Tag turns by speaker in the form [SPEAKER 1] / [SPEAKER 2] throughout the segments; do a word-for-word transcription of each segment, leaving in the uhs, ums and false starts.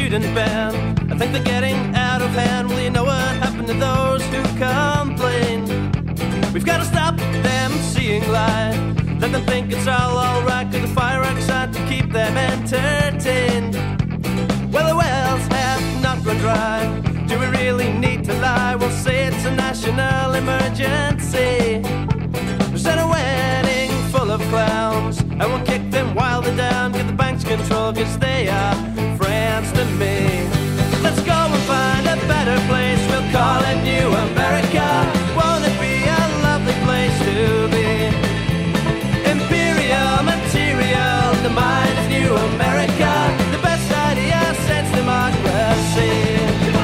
[SPEAKER 1] student band. I think they're getting out of hand. Well, you know what happened to those who complain? We've got to stop them seeing light. Let them think it's all alright, cause the fireworks out to keep them entertained. Well, the wells have not run dry. Do we really need to lie? We'll say it's a national emergency. Send a wedding full of clowns, and we'll kick them while they're down. Get the banks control, cause they are friends to me. Let's go and find a better place. We'll call it New America. Won't it be a lovely place to be? Imperial material, the mind of New America. The best idea since democracy.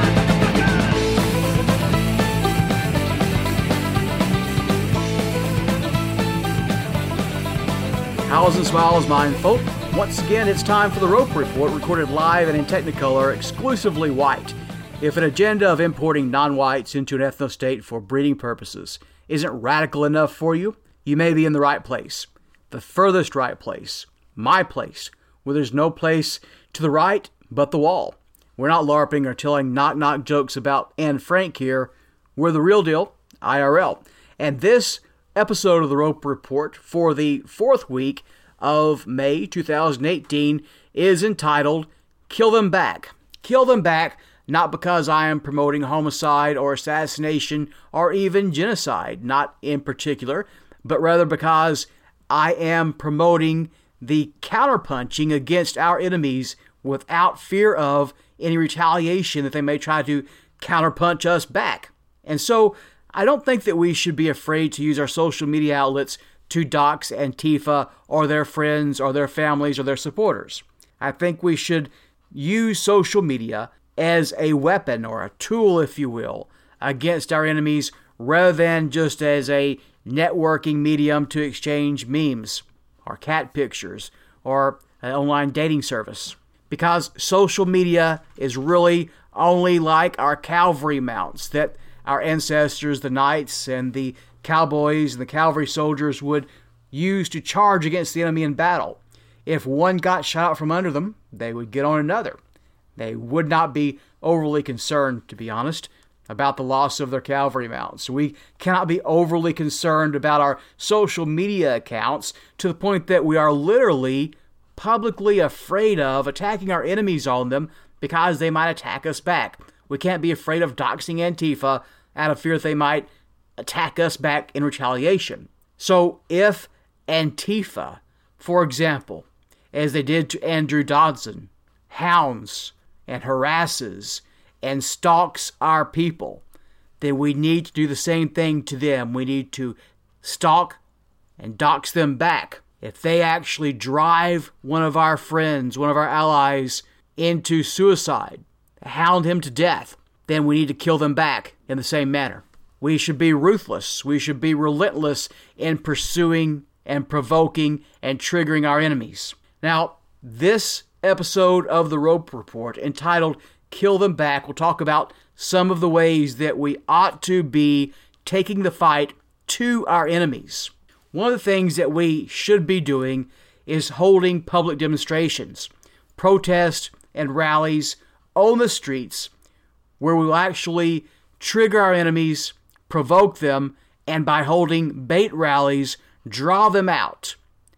[SPEAKER 2] Howls and smiles, mine folk. Once again, it's time for the Roper Report, recorded live and in Technicolor, exclusively white. If an agenda of importing non-whites into an ethno-state for breeding purposes isn't radical enough for you, you may be in the right place. The furthest right place. My place. Where there's no place to the right but the wall. We're not LARPing or telling knock-knock jokes about Anne Frank here. We're the real deal, I R L. And this episode of the Roper Report for the fourth week of May two thousand eighteen is entitled Kill Them Back. Kill Them Back, not because I am promoting homicide or assassination or even genocide, not in particular, but rather because I am promoting the counterpunching against our enemies without fear of any retaliation that they may try to counterpunch us back. And so I don't think that we should be afraid to use our social media outlets to dox Antifa or their friends or their families or their supporters. I think we should use social media as a weapon or a tool, if you will, against our enemies rather than just as a networking medium to exchange memes or cat pictures or an online dating service. Because social media is really only like our cavalry mounts that our ancestors, the knights and the cowboys and the cavalry soldiers would use to charge against the enemy in battle. If one got shot out from under them, they would get on another. They would not be overly concerned, to be honest, about the loss of their cavalry mounts. We cannot be overly concerned about our social media accounts to the point that we are literally publicly afraid of attacking our enemies on them because they might attack us back. We can't be afraid of doxing Antifa out of fear that they might attack us back in retaliation. So if Antifa, for example, as they did to Andrew Dodson, hounds and harasses and stalks our people, then we need to do the same thing to them. We need to stalk and dox them back. If they actually drive one of our friends, one of our allies, into suicide, hound him to death, then we need to kill them back in the same manner. We should be ruthless. We should be relentless in pursuing and provoking and triggering our enemies. Now, this episode of the Roper Report, entitled Kill Them Back, will talk about some of the ways that we ought to be taking the fight to our enemies. One of the things that we should be doing is holding public demonstrations, protests, and rallies on the streets where we will actually trigger our enemies, provoke them, and by holding bait rallies, draw them out.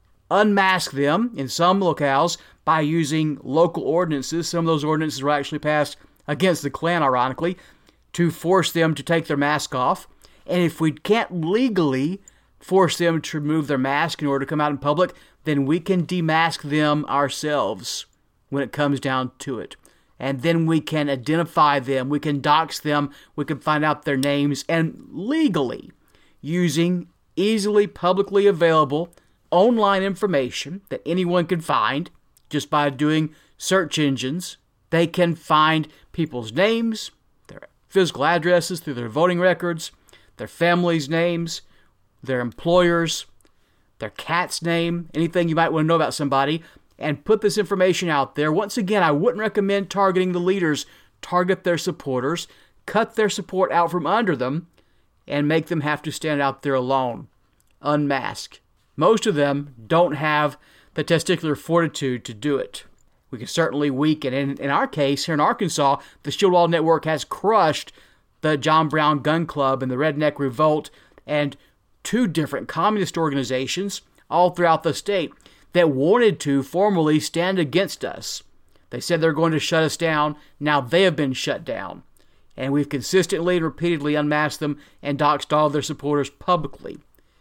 [SPEAKER 2] Unmask them in some locales by using local ordinances. Some of those ordinances were actually passed against the Klan, ironically, to force them to take their mask off. And if we can't legally force them to remove their mask in order to come out in public, then we can demask them ourselves when it comes down to it. And then we can identify them, we can dox them, we can find out their names, and legally, using easily publicly available online information that anyone can find just by doing search engines, they can find people's names, their physical addresses through their voting records, their families' names, their employers, their cat's name, anything you might want to know about somebody, and put this information out there. Once again, I wouldn't recommend targeting the leaders. Target their supporters, cut their support out from under them, and make them have to stand out there alone, unmasked. Most of them don't have the testicular fortitude to do it. we can certainly weaken. And in our case, here in Arkansas, the Shield Wall Network has crushed the John Brown Gun Club and the Redneck Revolt and two different communist organizations all throughout the state that wanted to formally stand against us. They said they're going to shut us down. Now they have been shut down. And we've consistently and repeatedly unmasked them and doxed all of their supporters publicly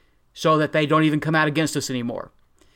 [SPEAKER 2] so that they don't even come out against us anymore.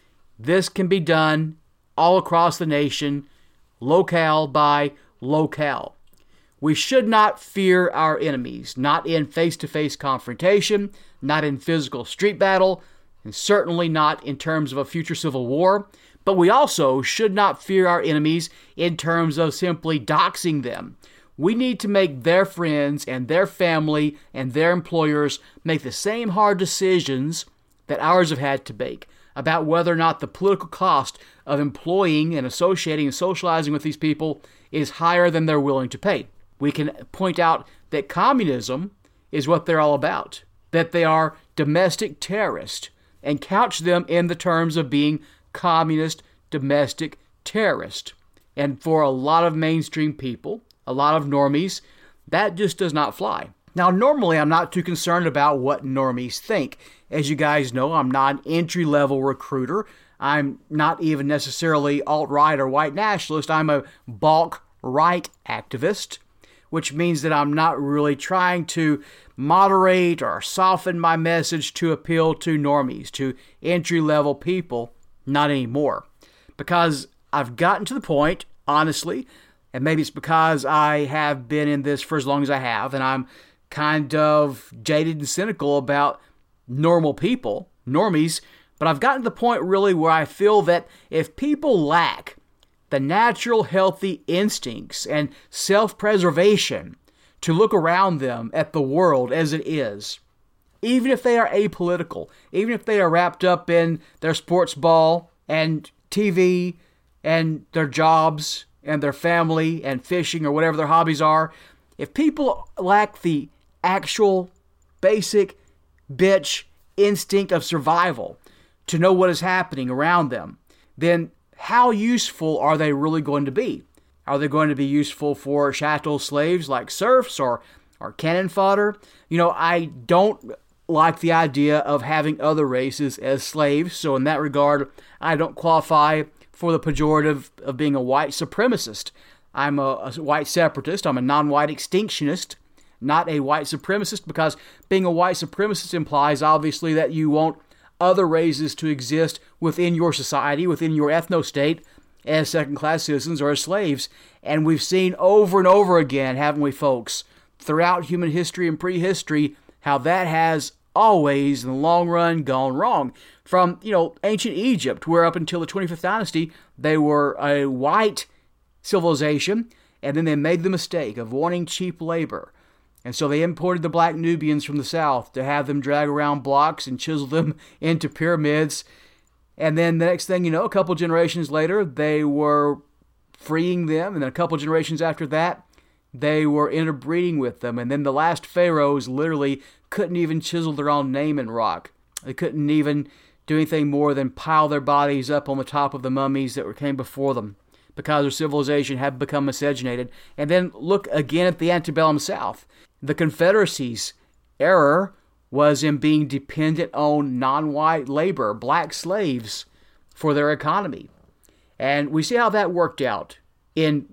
[SPEAKER 2] This can be done all across the nation, locale by locale. We should not fear our enemies, not in face-to-face confrontation, not in physical street battle, and certainly not in terms of a future civil war. But we also should not fear our enemies in terms of simply doxing them. We need to make their friends and their family and their employers make the same hard decisions that ours have had to make about whether or not the political cost of employing and associating and socializing with these people is higher than they're willing to pay. We can point out that communism is what they're all about, that they are domestic terrorists, and couch them in the terms of being communist domestic terrorists. And for a lot of mainstream people, a lot of normies, that just does not fly. Now, normally I'm not too concerned about what normies think. As you guys know, I'm not an entry-level recruiter. I'm not even necessarily alt-right or white nationalist. I'm a bulk right activist, which means that I'm not really trying to moderate or soften my message to appeal to normies, to entry-level people. Not anymore. Because I've gotten to the point, honestly, and maybe it's because I have been in this for as long as I have, and I'm kind of jaded and cynical about normal people, normies, but I've gotten to the point really where I feel that if people lack the natural healthy instincts and self-preservation to look around them at the world as it is, even if they are apolitical, even if they are wrapped up in their sports ball and T V and their jobs and their family and fishing or whatever their hobbies are, if people lack the actual basic bitch instinct of survival to know what is happening around them, then how useful are they really going to be? Are they going to be useful for chattel slaves like serfs or, or cannon fodder? You know, I don't like the idea of having other races as slaves, so in that regard, I don't qualify for the pejorative of being a white supremacist. I'm a, a white separatist. I'm a non-white extinctionist, not a white supremacist, because being a white supremacist implies, obviously, that you want other races to exist within your society, within your ethno-state, as second-class citizens or as slaves. And we've seen over and over again, haven't we, folks, throughout human history and prehistory, how that has always, in the long run, gone wrong. From, you know, ancient Egypt, where up until the twenty-fifth dynasty, they were a white civilization, and then they made the mistake of wanting cheap labor. And so they imported the black Nubians from the south to have them drag around blocks and chisel them into pyramids. And then the next thing you know, a couple generations later, they were freeing them. And then a couple generations after that, they were interbreeding with them. And then the last pharaohs literally couldn't even chisel their own name in rock. They couldn't even do anything more than pile their bodies up on the top of the mummies that came before them, because their civilization had become miscegenated. And then look again at the antebellum South. The Confederacy's error was in being dependent on non-white labor, black slaves, for their economy. And we see how that worked out in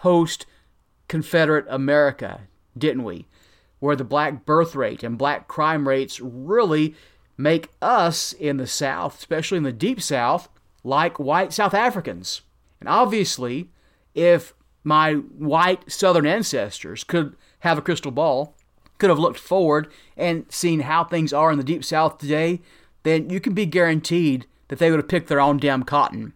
[SPEAKER 2] post-Confederate America, didn't we? Where the black birth rate and black crime rates really make us in the South, especially in the Deep South, like white South Africans. And obviously, if my white Southern ancestors could have a crystal ball, could have looked forward and seen how things are in the Deep South today, then you can be guaranteed that they would have picked their own damn cotton.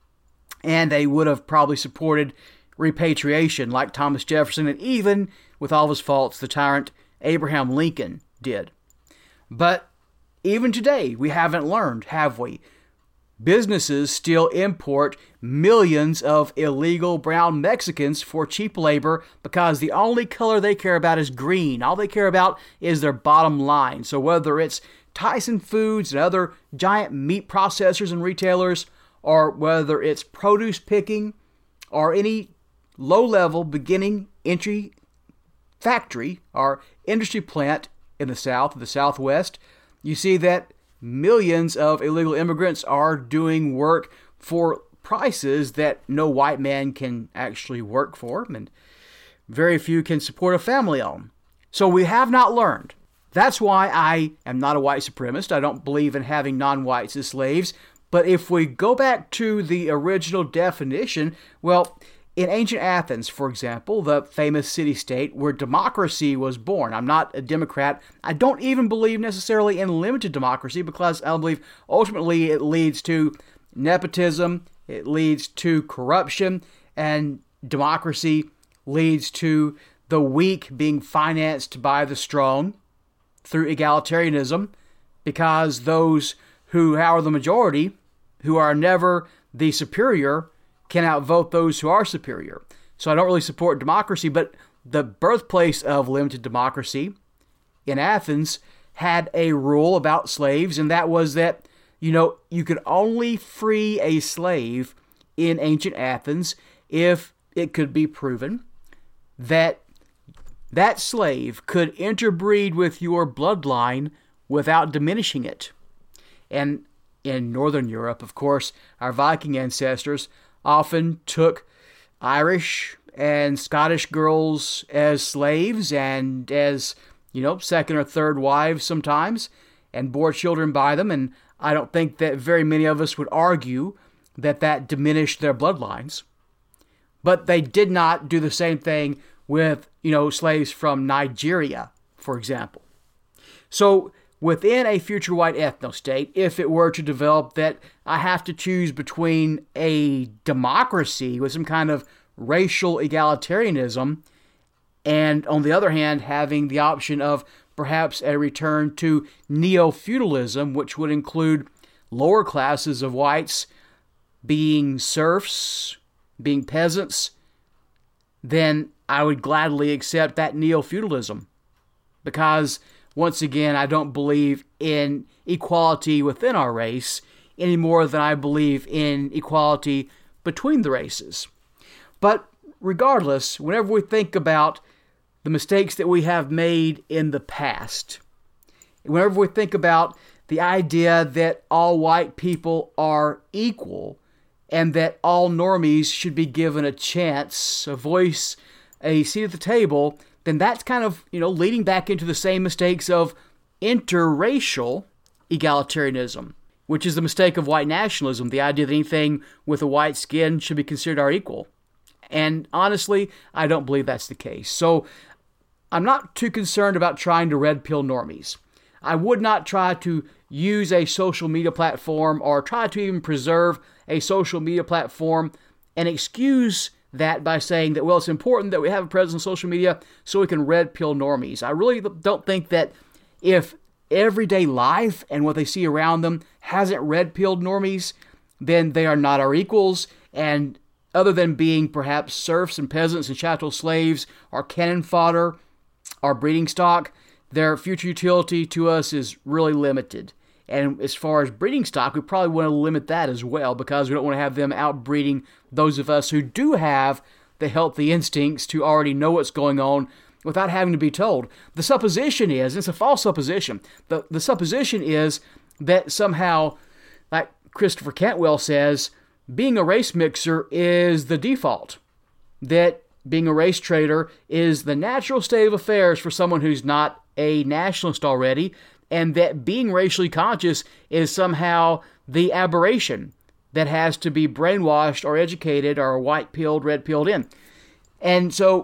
[SPEAKER 2] And they would have probably supported repatriation like Thomas Jefferson and even, with all of his faults, the tyrant Abraham Lincoln did. But even today, we haven't learned, have we? Businesses still import millions of illegal brown Mexicans for cheap labor because the only color they care about is green. All they care about is their bottom line. So whether it's Tyson Foods and other giant meat processors and retailers, or whether it's produce picking or any low-level beginning entry factory or industry plant in the South or the Southwest, you see that millions of illegal immigrants are doing work for prices that no white man can actually work for, and very few can support a family on. So we have not learned. That's why I am not a white supremacist. I don't believe in having non-whites as slaves. But if we go back to the original definition, well, in ancient Athens, for example, the famous city-state where democracy was born. I'm not a Democrat. I don't even believe necessarily in limited democracy because I believe ultimately it leads to nepotism, it leads to corruption, and democracy leads to the weak being financed by the strong through egalitarianism, because those who are the majority, who are never the superior, can outvote those who are superior. So I don't really support democracy, but the birthplace of limited democracy in Athens had a rule about slaves, and that was that, you know, you could only free a slave in ancient Athens if it could be proven that that slave could interbreed with your bloodline without diminishing it. And in Northern Europe, of course, our Viking ancestors often took Irish and Scottish girls as slaves and as, you know, second or third wives sometimes, and bore children by them. And I don't think that very many of us would argue that that diminished their bloodlines. But they did not do the same thing with, you know, slaves from Nigeria, for example. So within a future white ethno-state, if it were to develop that I have to choose between a democracy with some kind of racial egalitarianism and, on the other hand, having the option of perhaps a return to neo-feudalism, which would include lower classes of whites being serfs, being peasants, then I would gladly accept that neo-feudalism. Because, once again, I don't believe in equality within our race any more than I believe in equality between the races. But regardless, whenever we think about the mistakes that we have made in the past, whenever we think about the idea that all white people are equal and that all normies should be given a chance, a voice, a seat at the table, then that's kind of, you know, leading back into the same mistakes of interracial egalitarianism, which is the mistake of white nationalism, the idea that anything with a white skin should be considered our equal. And honestly, I don't believe that's the case. So I'm not too concerned about trying to red pill normies. I would not try to use a social media platform or try to even preserve a social media platform and excuse that by saying that, well, it's important that we have a presence on social media so we can red pill normies. I really don't think that if everyday life and what they see around them hasn't red pilled normies, then they are not our equals. And other than being perhaps serfs and peasants and chattel slaves or cannon fodder or breeding stock, their future utility to us is really limited. And as far as breeding stock, we probably want to limit that as well because we don't want to have them outbreeding those of us who do have the healthy instincts to already know what's going on without having to be told. The supposition is, and it's a false supposition, the, the supposition is that somehow, like Christopher Cantwell says, being a race mixer is the default. That being a race trader is the natural state of affairs for someone who's not a nationalist already, and that being racially conscious is somehow the aberration that has to be brainwashed or educated or white-pilled, red-pilled in. And so,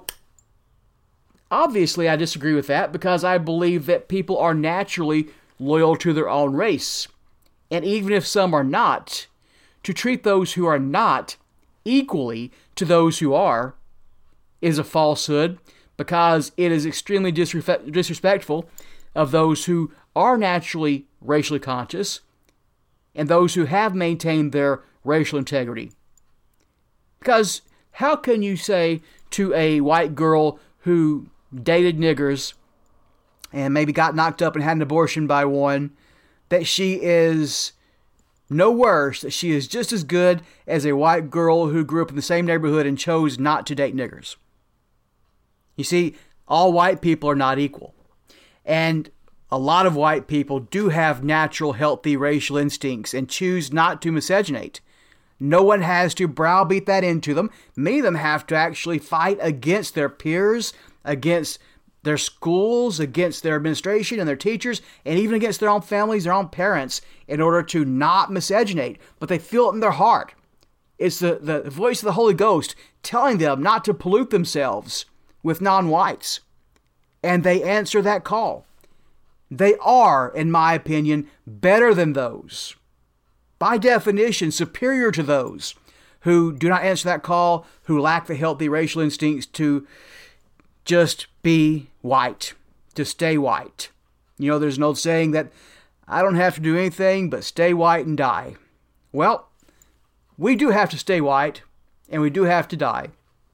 [SPEAKER 2] obviously, I disagree with that because I believe that people are naturally loyal to their own race. And even if some are not, to treat those who are not equally to those who are is a falsehood because it is extremely disrespect- disrespectful of those who are naturally racially conscious and those who have maintained their racial integrity. Because how can you say to a white girl who dated niggers and maybe got knocked up and had an abortion by one that she is No worse that she is just as good as a white girl who grew up in the same neighborhood and chose not to date niggers. You see, all white people are not equal. And a lot of white people do have natural, healthy racial instincts and choose not to miscegenate. No one has to browbeat that into them. Many of them have to actually fight against their peers, against their schools, against their administration and their teachers, and even against their own families, their own parents, in order to not miscegenate. But they feel it in their heart. It's the, the voice of the Holy Ghost telling them not to pollute themselves with non-whites. And they answer that call. They are, in my opinion, better than those. By definition, superior to those who do not answer that call, who lack the healthy racial instincts to just be white, to stay white. You know, there's an old saying that I don't have to do anything but stay white and die. Well, we do have to stay white, and we do have to die.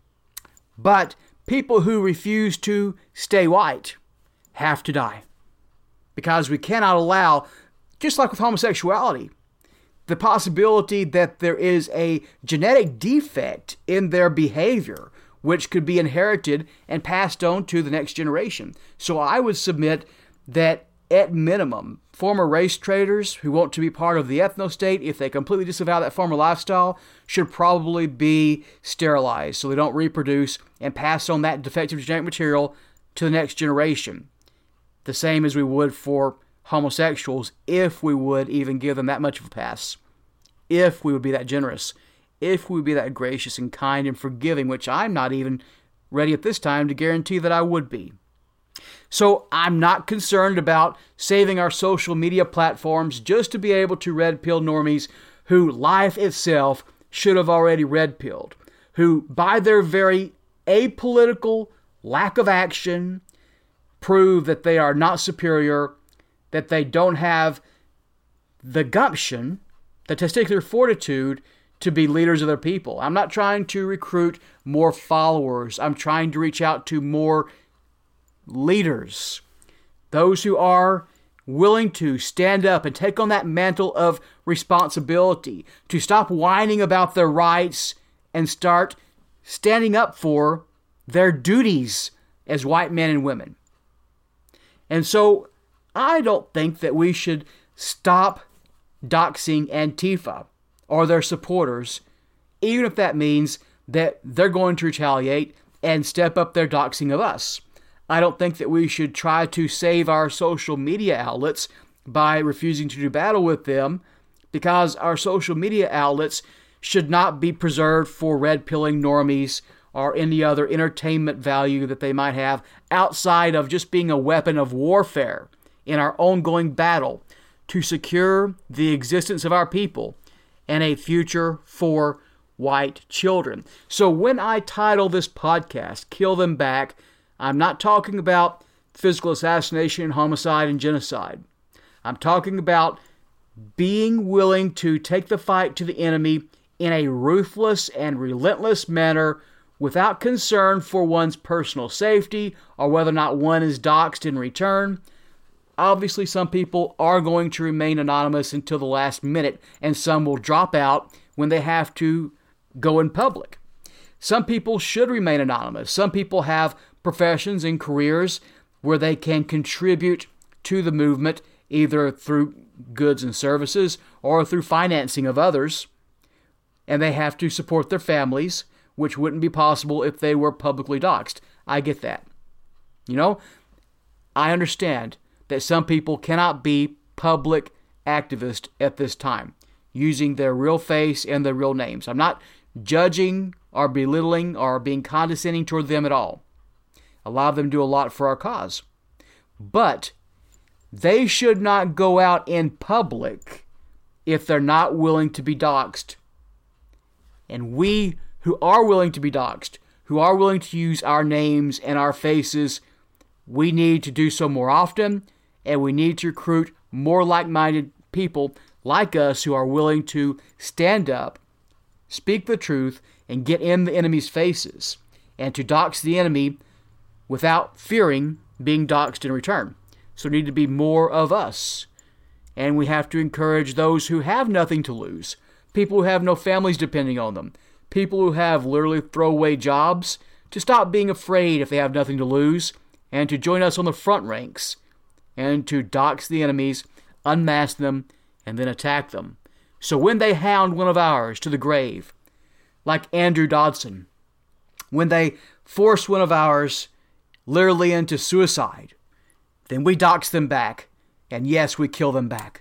[SPEAKER 2] But people who refuse to stay white have to die. Because we cannot allow, just like with homosexuality, the possibility that there is a genetic defect in their behavior, which could be inherited and passed on to the next generation. So I would submit that, at minimum, former race traders who want to be part of the ethno-state, if they completely disavow that former lifestyle, should probably be sterilized so they don't reproduce and pass on that defective genetic material to the next generation. The same as we would for homosexuals, if we would even give them that much of a pass. If we would be that generous. If we would be that gracious and kind and forgiving, which I'm not even ready at this time to guarantee that I would be. So I'm not concerned about saving our social media platforms just to be able to red-pill normies who life itself should have already red-pilled, who by their very apolitical lack of action prove that they are not superior, that they don't have the gumption, the testicular fortitude to be leaders of their people. I'm not trying to recruit more followers. I'm trying to reach out to more leaders. Those who are willing to stand up and take on that mantle of responsibility, to stop whining about their rights and start standing up for their duties as white men and women. And so I don't think that we should stop doxing Antifa or their supporters, even if that means that they're going to retaliate and step up their doxing of us. I don't think that we should try to save our social media outlets by refusing to do battle with them, because our social media outlets should not be preserved for red-pilling normies or any other entertainment value that they might have outside of just being a weapon of warfare in our ongoing battle to secure the existence of our people and a future for white children. So when I title this podcast, Kill Them Back, I'm not talking about physical assassination, homicide, and genocide. I'm talking about being willing to take the fight to the enemy in a ruthless and relentless manner without concern for one's personal safety or whether or not one is doxxed in return. Obviously, some people are going to remain anonymous until the last minute, and some will drop out when they have to go in public. Some people should remain anonymous. Some people have professions and careers where they can contribute to the movement either through goods and services or through financing of others, and they have to support their families, which wouldn't be possible if they were publicly doxxed. I get that. You know, I understand that some people cannot be public activists at this time, using their real face and their real names. I'm not judging or belittling or being condescending toward them at all. A lot of them do a lot for our cause. But they should not go out in public if they're not willing to be doxxed. And we who are willing to be doxxed, who are willing to use our names and our faces, we need to do so more often, and we need to recruit more like-minded people like us who are willing to stand up, speak the truth, and get in the enemy's faces, and to dox the enemy without fearing being doxed in return. So there need to be more of us. and we have to encourage those who have nothing to lose, people who have no families depending on them, people who have literally throwaway jobs, to stop being afraid if they have nothing to lose, and to join us on the front ranks, and to dox the enemies, unmask them, and then attack them. So when they hound one of ours to the grave, like Andrew Dodson, when they force one of ours literally into suicide, then we dox them back, and yes, we kill them back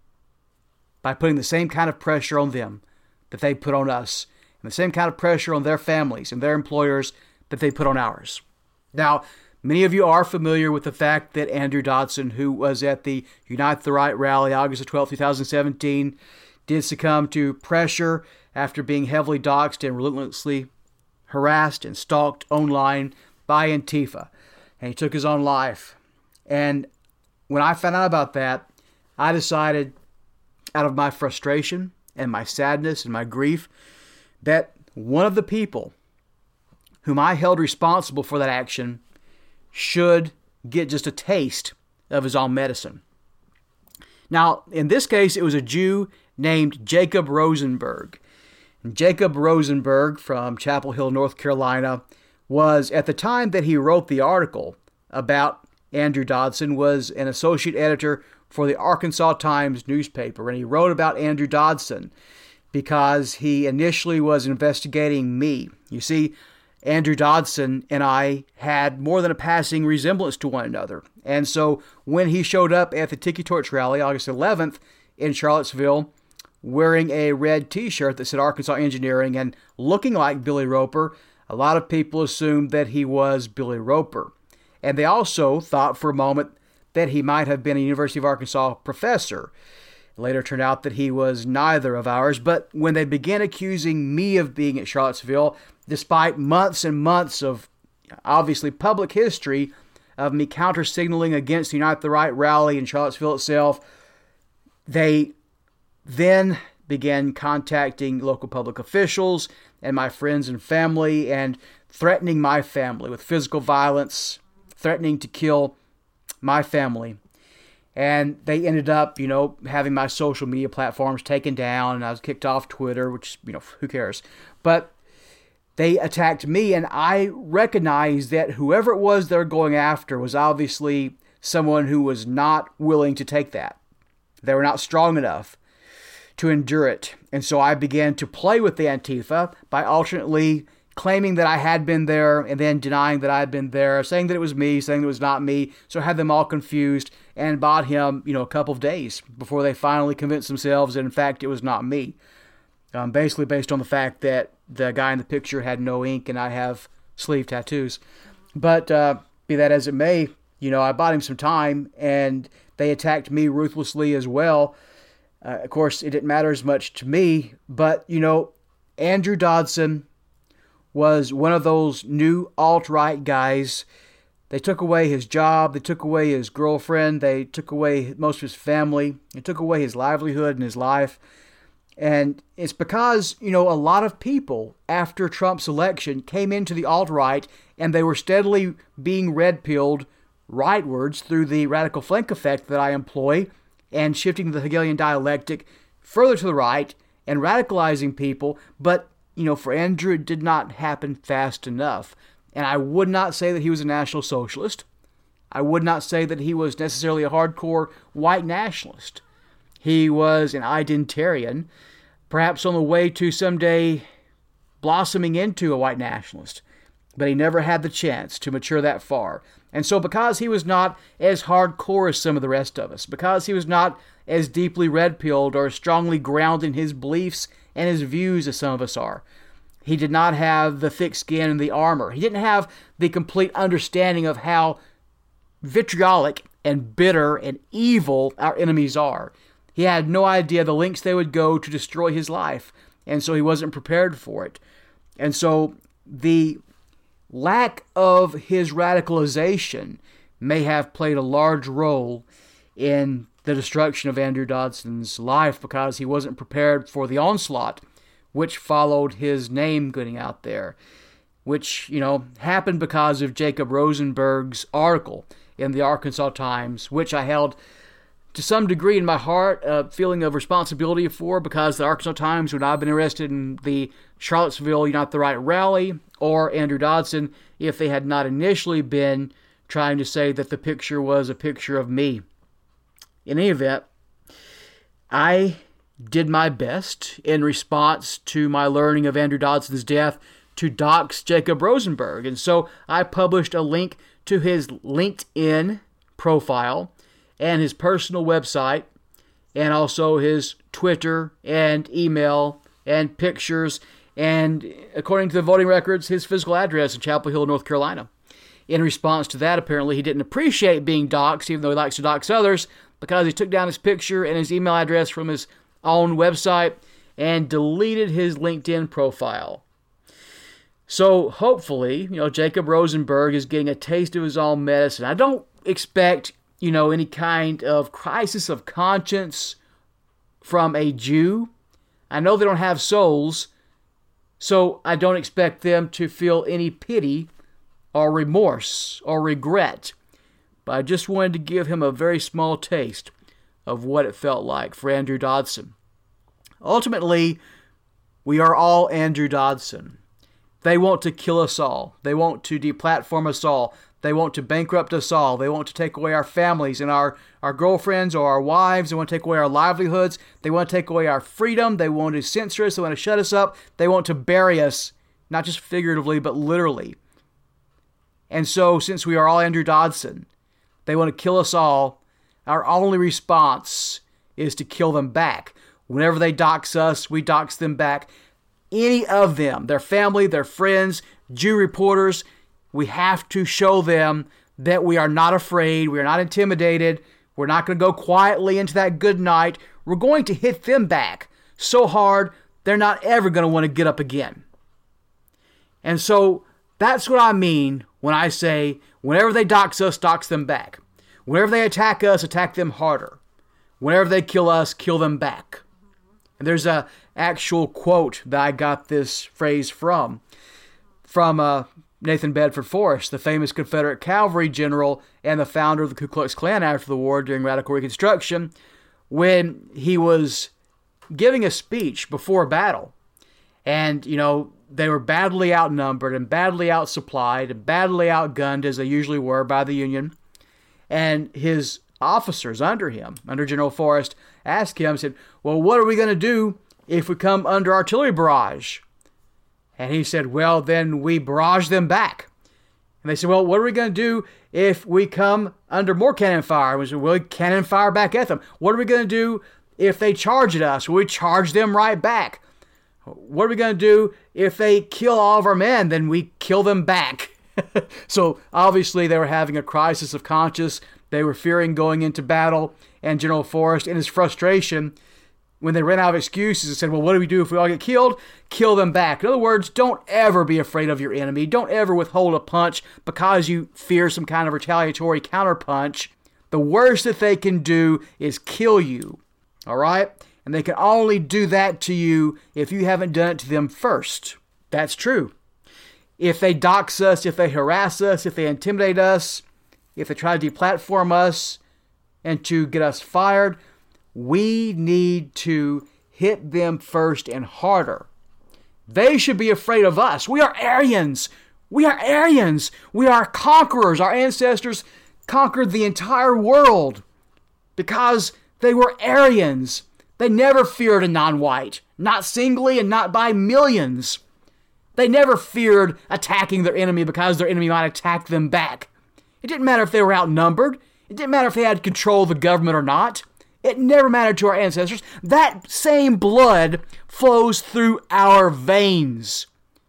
[SPEAKER 2] by putting the same kind of pressure on them that they put on us, and the same kind of pressure on their families and their employers that they put on ours. Now, many of you are familiar with the fact that Andrew Dodson, who was at the Unite the Right rally August twelfth, twenty seventeen, did succumb to pressure after being heavily doxxed and relentlessly harassed and stalked online by Antifa. And he took his own life. And when I found out about that, I decided, out of my frustration and my sadness and my grief, that one of the people whom I held responsible for that action should get just a taste of his own medicine. Now, in this case, it was a Jew named Jacob Rosenberg. And Jacob Rosenberg from Chapel Hill, North Carolina, was, at the time that he wrote the article about Andrew Dodson, was an associate editor for the Arkansas Times newspaper. And he wrote about Andrew Dodson because he initially was investigating me. You see, Andrew Dodson and I had more than a passing resemblance to one another. And so when he showed up at the Tiki Torch rally August eleventh in Charlottesville, wearing a red t-shirt that said Arkansas Engineering and looking like Billy Roper, a lot of people assumed that he was Billy Roper. And they also thought for a moment that he might have been a University of Arkansas professor. It later turned out that he was neither of ours, but when they began accusing me of being at Charlottesville, despite months and months of obviously public history of me counter-signaling against the Unite the Right rally in Charlottesville itself, they then began contacting local public officials and my friends and family and threatening my family with physical violence, threatening to kill my family. And they ended up, you know, having my social media platforms taken down, and I was kicked off Twitter, which, you know, who cares? But they attacked me, and I recognized that whoever it was they were going after was obviously someone who was not willing to take that. They were not strong enough to endure it. And so I began to play with the Antifa by alternately claiming that I had been there and then denying that I had been there, saying that it was me, saying that it was not me. So I had them all confused and bought him, you know, a couple of days before they finally convinced themselves that in fact it was not me. Um, basically based on the fact that the guy in the picture had no ink and I have sleeve tattoos. But uh, be that as it may, you know, I bought him some time and they attacked me ruthlessly as well. Uh, of course, it didn't matter as much to me, but, you know, Andrew Dodson was one of those new alt-right guys. They took away his job, they took away his girlfriend, they took away most of his family, they took away his livelihood and his life. And it's because, you know, a lot of people after Trump's election came into the alt-right and they were steadily being red-pilled rightwards through the radical flank effect that I employ and shifting the Hegelian dialectic further to the right and radicalizing people. But, you know, for Andrew, it did not happen fast enough. And I would not say that he was a National Socialist. I would not say that he was necessarily a hardcore white nationalist. He was an identitarian, perhaps on the way to someday blossoming into a white nationalist. But he never had the chance to mature that far. And so because he was not as hardcore as some of the rest of us, because he was not as deeply red-pilled or as strongly grounded in his beliefs and his views as some of us are, he did not have the thick skin and the armor. He didn't have the complete understanding of how vitriolic and bitter and evil our enemies are. He had no idea the lengths they would go to destroy his life, and so he wasn't prepared for it. And so the lack of his radicalization may have played a large role in the destruction of Andrew Dodson's life because he wasn't prepared for the onslaught which followed his name getting out there, which, you know, happened because of Jacob Rosenberg's article in the Arkansas Times, which I held to some degree in my heart, a feeling of responsibility for, because the Arkansas Times would not have been interested in the Charlottesville Unite the Right rally or Andrew Dodson if they had not initially been trying to say that the picture was a picture of me. In any event, I did my best in response to my learning of Andrew Dodson's death to dox Jacob Rosenberg. And so I published a link to his LinkedIn profile and his personal website, and also his Twitter and email and pictures, and according to the voting records, his physical address in Chapel Hill, North Carolina. In response to that, apparently he didn't appreciate being doxxed, even though he likes to dox others, because he took down his picture and his email address from his own website and deleted his LinkedIn profile. So hopefully, you know, Jacob Rosenberg is getting a taste of his own medicine. I don't expect, you know, any kind of crisis of conscience from a Jew. I know they don't have souls, so I don't expect them to feel any pity or remorse or regret. But I just wanted to give him a very small taste of what it felt like for Andrew Dodson. Ultimately, we are all Andrew Dodson. They want to kill us all. They want to deplatform us all. They want to bankrupt us all. They want to take away our families and our, our girlfriends or our wives. They want to take away our livelihoods. They want to take away our freedom. They want to censor us. They want to shut us up. They want to bury us, not just figuratively, but literally. And so, since we are all Andrew Dodson, they want to kill us all. Our only response is to kill them back. Whenever they dox us, we dox them back. Any of them, their family, their friends, Jew reporters, we have to show them that we are not afraid, we are not intimidated, we're not going to go quietly into that good night. We're going to hit them back so hard, they're not ever going to want to get up again. And so, that's what I mean when I say, whenever they dox us, dox them back. Whenever they attack us, attack them harder. Whenever they kill us, kill them back. And there's a actual quote that I got this phrase from, from uh, Nathan Bedford Forrest, the famous Confederate cavalry general and the founder of the Ku Klux Klan after the war during Radical Reconstruction, when he was giving a speech before a battle. And, you know, they were badly outnumbered and badly outsupplied and badly outgunned, as they usually were, by the Union. And his officers under him, under General Forrest, asked him, said, well, what are we going to do if we come under artillery barrage? And he said, well, then we barrage them back. And they said, well, what are we going to do if we come under more cannon fire? And we said, well, we cannon fire back at them. What are we going to do if they charge at us? Well, we charge them right back. What are we going to do if they kill all of our men? Then we kill them back. So obviously they were having a crisis of conscience. They were fearing going into battle. And General Forrest, in his frustration, when they ran out of excuses, said, well, what do we do if we all get killed? Kill them back. In other words, don't ever be afraid of your enemy. Don't ever withhold a punch because you fear some kind of retaliatory counterpunch. The worst that they can do is kill you. All right? And they can only do that to you if you haven't done it to them first. That's true. If they dox us, if they harass us, if they intimidate us, if they try to deplatform us and to get us fired, we need to hit them first and harder. They should be afraid of us. We are Aryans. We are Aryans. We are conquerors. Our ancestors conquered the entire world because they were Aryans. They never feared a non-white, not singly and not by millions. They never feared attacking their enemy because their enemy might attack them back. It didn't matter if they were outnumbered. It didn't matter if they had control of the government or not. It never mattered to our ancestors. That same blood flows through our veins.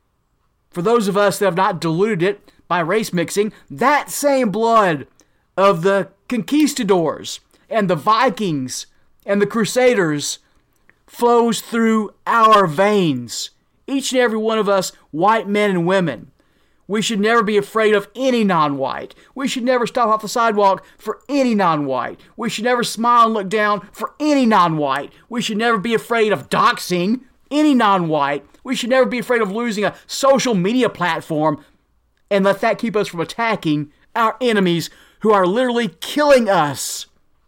[SPEAKER 2] For those of us that have not diluted it by race mixing, that same blood of the conquistadors and the Vikings and the Crusaders flows through our veins. Each and every one of us, white men and women. We should never be afraid of any non-white. We should never stop off the sidewalk for any non-white. We should never smile and look down for any non-white. We should never be afraid of doxing any non-white. We should never be afraid of losing a social media platform and let that keep us from attacking our enemies who are literally killing us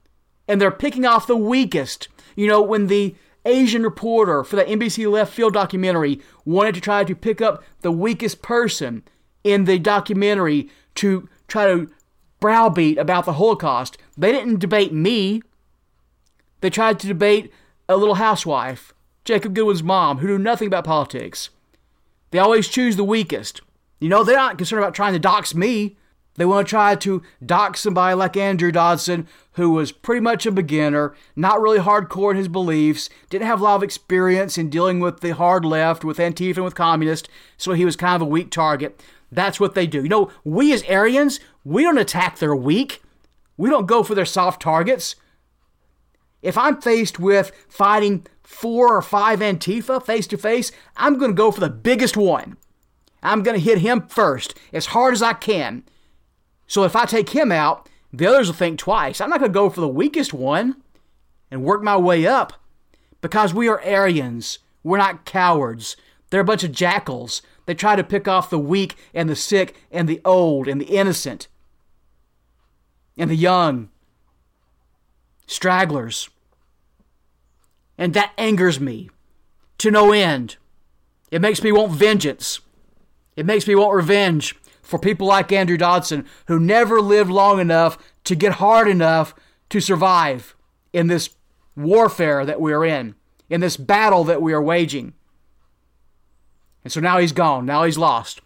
[SPEAKER 2] and they're picking off the weakest. You know, when the Asian reporter for the N B C Left Field documentary wanted to try to pick up the weakest person in the documentary to try to browbeat about the Holocaust, they didn't debate me. They tried to debate a little housewife, Jacob Goodwin's mom, who knew nothing about politics. They always choose the weakest. You know, they're not concerned about trying to dox me. They want to try to dox somebody like Andrew Dodson, who was pretty much a beginner, not really hardcore in his beliefs, didn't have a lot of experience in dealing with the hard left, with Antifa and with communists, so he was kind of a weak target. That's what they do. You know, we as Aryans, we don't attack their weak. We don't go for their soft targets. If I'm faced with fighting four or five Antifa face-to-face, I'm going to go for the biggest one. I'm going to hit him first, as hard as I can. So if I take him out, the others will think twice. I'm not going to go for the weakest one and work my way up, because we are Aryans. We're not cowards. They're a bunch of jackals. They try to pick off the weak and the sick and the old and the innocent and the young. Stragglers. And that angers me to no end. It makes me want vengeance. It makes me want revenge for people like Andrew Dodson, who never lived long enough to get hard enough to survive in this warfare that we are in, in this battle that we are waging. And so now he's gone. Now he's lost.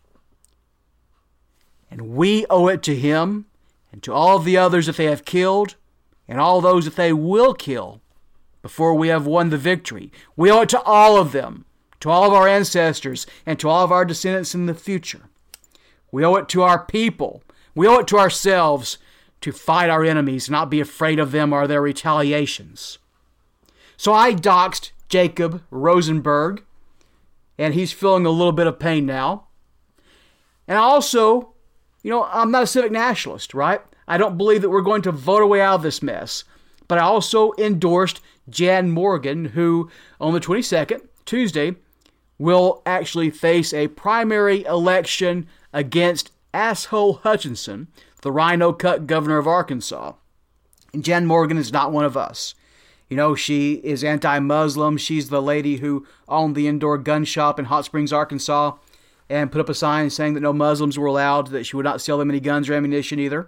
[SPEAKER 2] And we owe it to him and to all of the others that they have killed and all those that they will kill before we have won the victory. We owe it to all of them, to all of our ancestors, and to all of our descendants in the future. We owe it to our people. We owe it to ourselves to fight our enemies and not be afraid of them or their retaliations. So I doxed Jacob Rosenberg, and he's feeling a little bit of pain now. And also, you know, I'm not a civic nationalist, right? I don't believe that we're going to vote our way out of this mess. But I also endorsed Jan Morgan, who on the twenty-second, Tuesday, will actually face a primary election against asshole Hutchinson, the Rhino Cut governor of Arkansas. And Jan Morgan is not one of us. You know, she is anti-Muslim. She's the lady who owned the indoor gun shop in Hot Springs, Arkansas, and put up a sign saying that no Muslims were allowed, that she would not sell them any guns or ammunition either.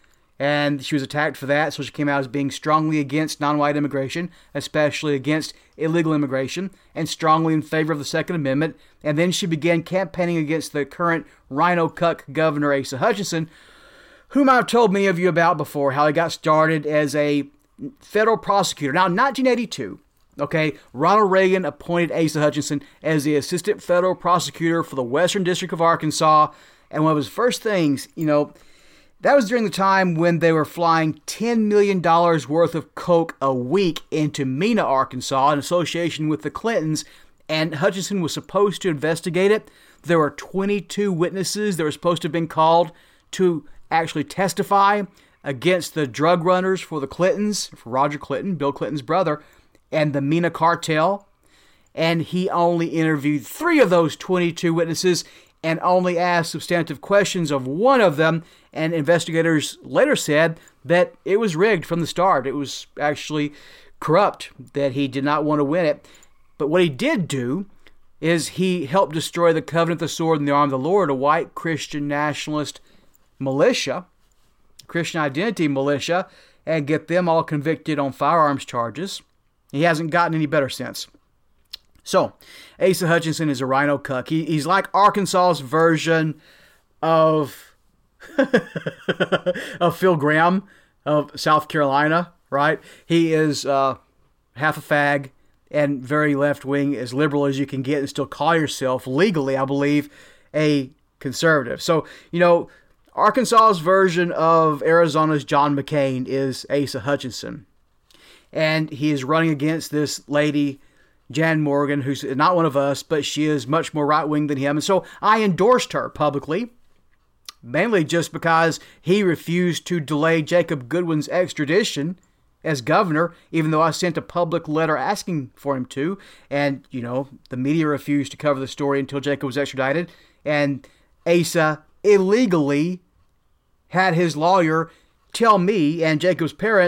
[SPEAKER 2] And she was attacked for that, so she came out as being strongly against non-white immigration, especially against illegal immigration, and strongly in favor of the Second Amendment. And then she began campaigning against the current Rhino Cuck governor, Asa Hutchinson, whom I've told many of you about before, how he got started as a federal prosecutor. Now, in nineteen eighty-two, okay, Ronald Reagan appointed Asa Hutchinson as the assistant federal prosecutor for the Western District of Arkansas, and one of his first things, you know, that was during the time when they were flying ten million dollars worth of coke a week into Mena, Arkansas, in association with the Clintons, and Hutchinson was supposed to investigate it. There were twenty-two witnesses that were supposed to have been called to actually testify against the drug runners for the Clintons, for Roger Clinton, Bill Clinton's brother, and the Mena cartel. And he only interviewed three of those twenty-two witnesses and only asked substantive questions of one of them, and investigators later said that it was rigged from the start. It was actually corrupt, that he did not want to win it. But what he did do is he helped destroy the Covenant, the Sword, and the Arm of the Lord, a white Christian nationalist militia, Christian Identity militia, and get them all convicted on firearms charges. He hasn't gotten any better since. So, Asa Hutchinson is a rhino cuck. He, he's like Arkansas's version of of Phil Graham of South Carolina, right? He is uh, half a fag and very left-wing, as liberal as you can get, and still call yourself, legally, I believe, a conservative. So, you know, Arkansas's version of Arizona's John McCain is Asa Hutchinson. And he is running against this lady, Jan Morgan, who's not one of us, but she is much more right-wing than him. And so I endorsed her publicly, mainly just because he refused to delay Jacob Goodwin's extradition as governor, even though I sent a public letter asking for him to. And, you know, the media refused to cover the story until Jacob was extradited. And Asa illegally had his lawyer tell me and Jacob's parents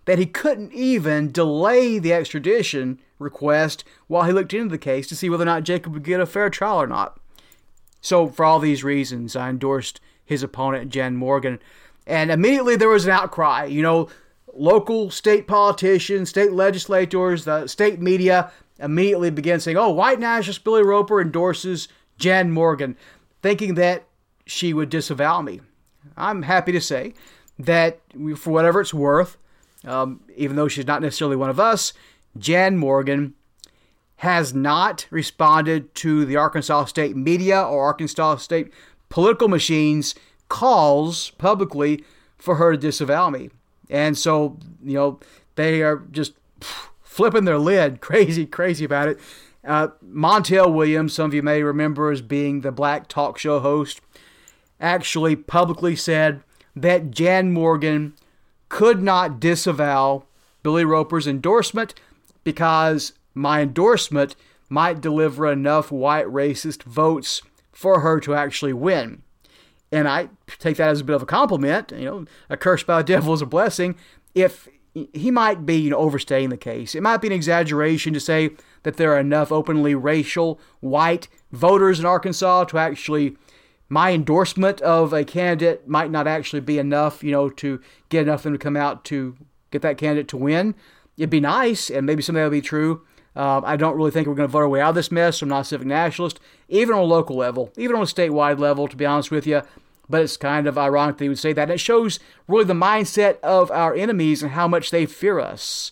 [SPEAKER 2] that he couldn't even delay the extradition request while he looked into the case to see whether or not Jacob would get a fair trial or not. So for all these reasons, I endorsed his opponent, Jen Morgan. And immediately there was an outcry. You know, local state politicians, state legislators, the state media immediately began saying, oh, white nationalist Billy Roper endorses Jen Morgan, thinking that she would disavow me. I'm happy to say that, for whatever it's worth, um, even though she's not necessarily one of us, Jen Morgan has not responded to the Arkansas State media or Arkansas State political machines' calls publicly for her to disavow me. And so, you know, they are just flipping their lid, crazy, crazy about it. Uh, Montel Williams, some of you may remember as being the black talk show host, actually publicly said that Jen Morgan could not disavow Billy Roper's endorsement because my endorsement might deliver enough white racist votes for her to actually win. And I take that as a bit of a compliment. You know, a curse by the devil is a blessing. If he might be, you know, overstating the case. It might be an exaggeration to say that there are enough openly racial white voters in Arkansas to actually, my endorsement of a candidate might not actually be enough, you know, to get enough of them to come out to get that candidate to win. It'd be nice, and maybe someday that'll be true. Uh, I don't really think we're going to vote our way out of this mess. I'm not a civic nationalist, even on a local level, even on a statewide level, to be honest with you. But it's kind of ironic that he would say that. And it shows really the mindset of our enemies and how much they fear us.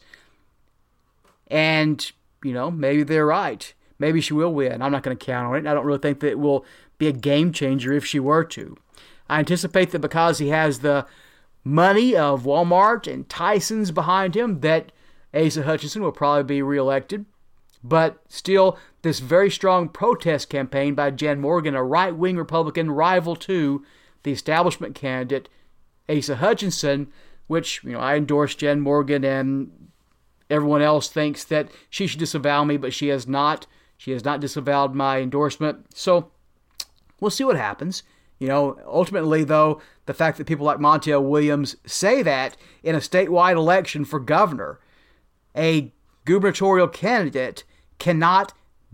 [SPEAKER 2] And, you know, maybe they're right. Maybe she will win. I'm not going to count on it. I don't really think that it will be a game changer if she were to. I anticipate that because he has the money of Walmart and Tyson's behind him, that Asa Hutchinson will probably be reelected. But still, this very strong protest campaign by Jen Morgan, a right-wing Republican rival to the establishment candidate, Asa Hutchinson, which, you know, I endorse Jen Morgan, and everyone else thinks that she should disavow me, but she has not. She has not disavowed my endorsement. So we'll see what happens. You know, ultimately, though, the fact that people like Montel Williams say that in a statewide election for governor, a gubernatorial candidate cannot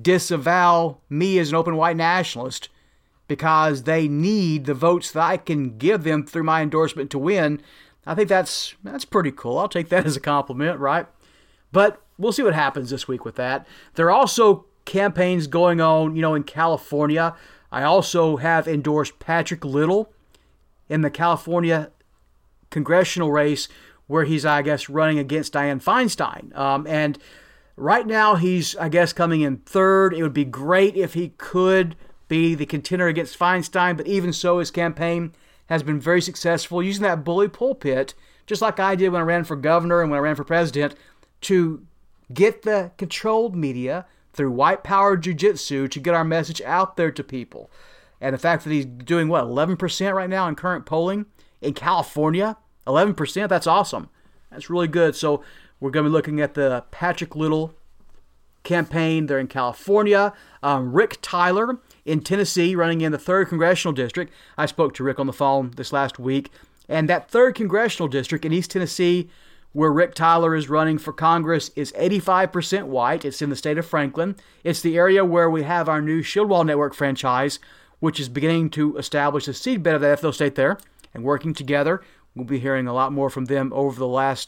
[SPEAKER 2] disavow me as an open white nationalist because they need the votes that I can give them through my endorsement to win. I think that's that's pretty cool. I'll take that as a compliment, right? But we'll see what happens this week with that. There are also campaigns going on, you know, in California. I also have endorsed Patrick Little in the California congressional race where he's, I guess, running against Dianne Feinstein. Um, and right now he's, I guess, coming in third. It would be great if he could be the contender against Feinstein, but even so, his campaign has been very successful using that bully pulpit, just like I did when I ran for governor and when I ran for president, to get the controlled media through white power jiu-jitsu to get our message out there to people. And the fact that he's doing, what, eleven percent right now in current polling in California, eleven percent, that's awesome. That's really good. So we're going to be looking at the Patrick Little campaign there in California. Um, Rick Tyler in Tennessee, running in the third Congressional District. I spoke to Rick on the phone this last week. And that third Congressional District in East Tennessee, where Rick Tyler is running for Congress, is eighty-five percent white. It's in the state of Franklin. It's the area where we have our new Shieldwall Network franchise, which is beginning to establish a seedbed of the F L state there and working together. We'll be hearing a lot more from them over the last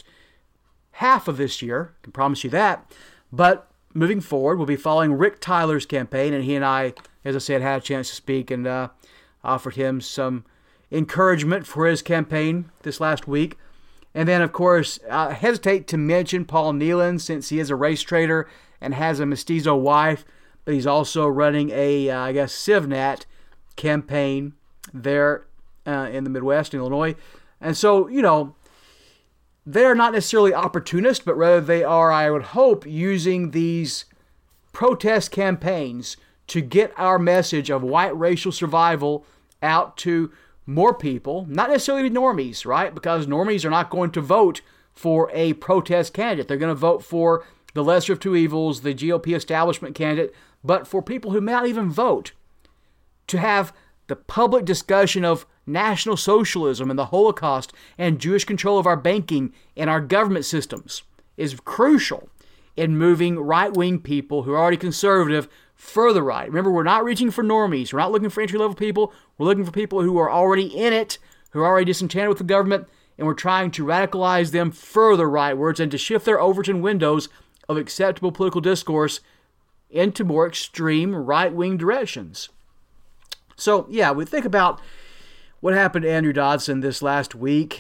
[SPEAKER 2] half of this year. I can promise you that. But moving forward, we'll be following Rick Tyler's campaign, and he and I, as I said, had a chance to speak and uh, offered him some encouragement for his campaign this last week. And then, of course, I hesitate to mention Paul Nealon since he is a race trader and has a mestizo wife, but he's also running a, uh, I guess, CivNat campaign there uh, in the Midwest, in Illinois. And so, you know, they're not necessarily opportunists, but rather they are, I would hope, using these protest campaigns to get our message of white racial survival out to more people, not necessarily normies, right? Because normies are not going to vote for a protest candidate. They're going to vote for the lesser of two evils, the G O P establishment candidate, but for people who may not even vote, to have the public discussion of National Socialism and the Holocaust and Jewish control of our banking and our government systems is crucial in moving right-wing people who are already conservative further right. Remember, we're not reaching for normies. We're not looking for entry-level people. We're looking for people who are already in it, who are already disenchanted with the government, and we're trying to radicalize them further rightwards and to shift their Overton windows of acceptable political discourse into more extreme right-wing directions. So, yeah, we think about what happened to Andrew Dodson this last week.